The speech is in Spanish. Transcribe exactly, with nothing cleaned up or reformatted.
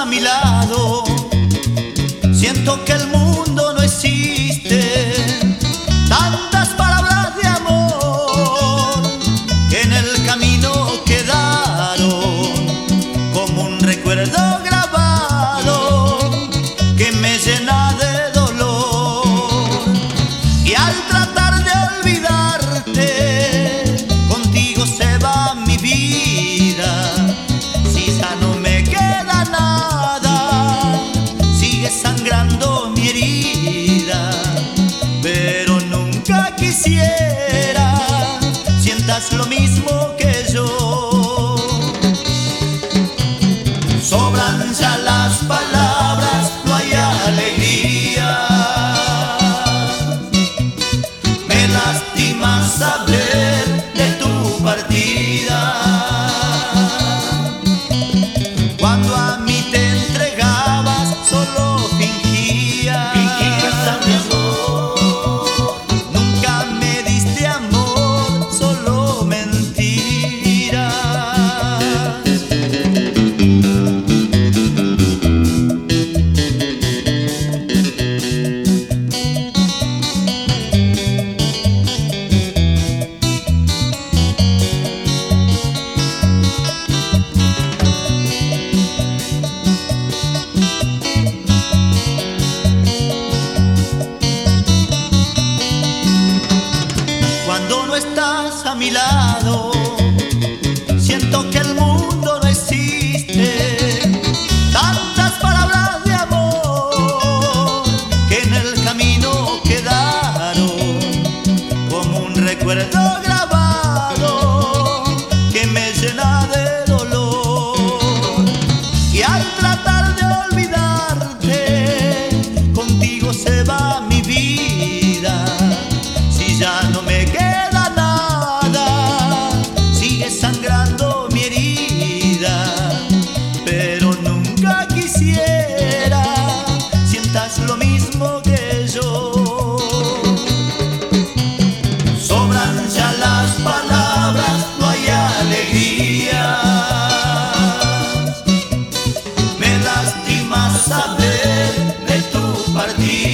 mi lado, siento que el mundo no existe. Tantas palabras de amor que en el camino quedaron como un recuerdo grabado que me llena de dolor. Y al tratar de olvidarte, contigo se va mi vida. Si ya no me queda nada, sigue sangrando mi herida. Pero nunca quisiera sientas lo mismo que yo. Sobran ya las palabras, no hay alegría. Me lastima saber de tu partida. Cuando a mí te entregabas, solo fingías. Fingías a mi amor. Nunca me diste amor, solo mentiras. Cuando no estás a mi lado, siento que el mundo no existe. Tantas palabras de amor que en el camino quedaron como un recuerdo grabado que me llena de dolor. Y al tratar de olvidarte, contigo se va mi vida. Si ya no me queda nada, sigue sangrando mi herida. Pero nunca quisiera sientas lo mismo que yo. Sobran ya las palabras, no hay alegría. Me lastima saber de tu partida.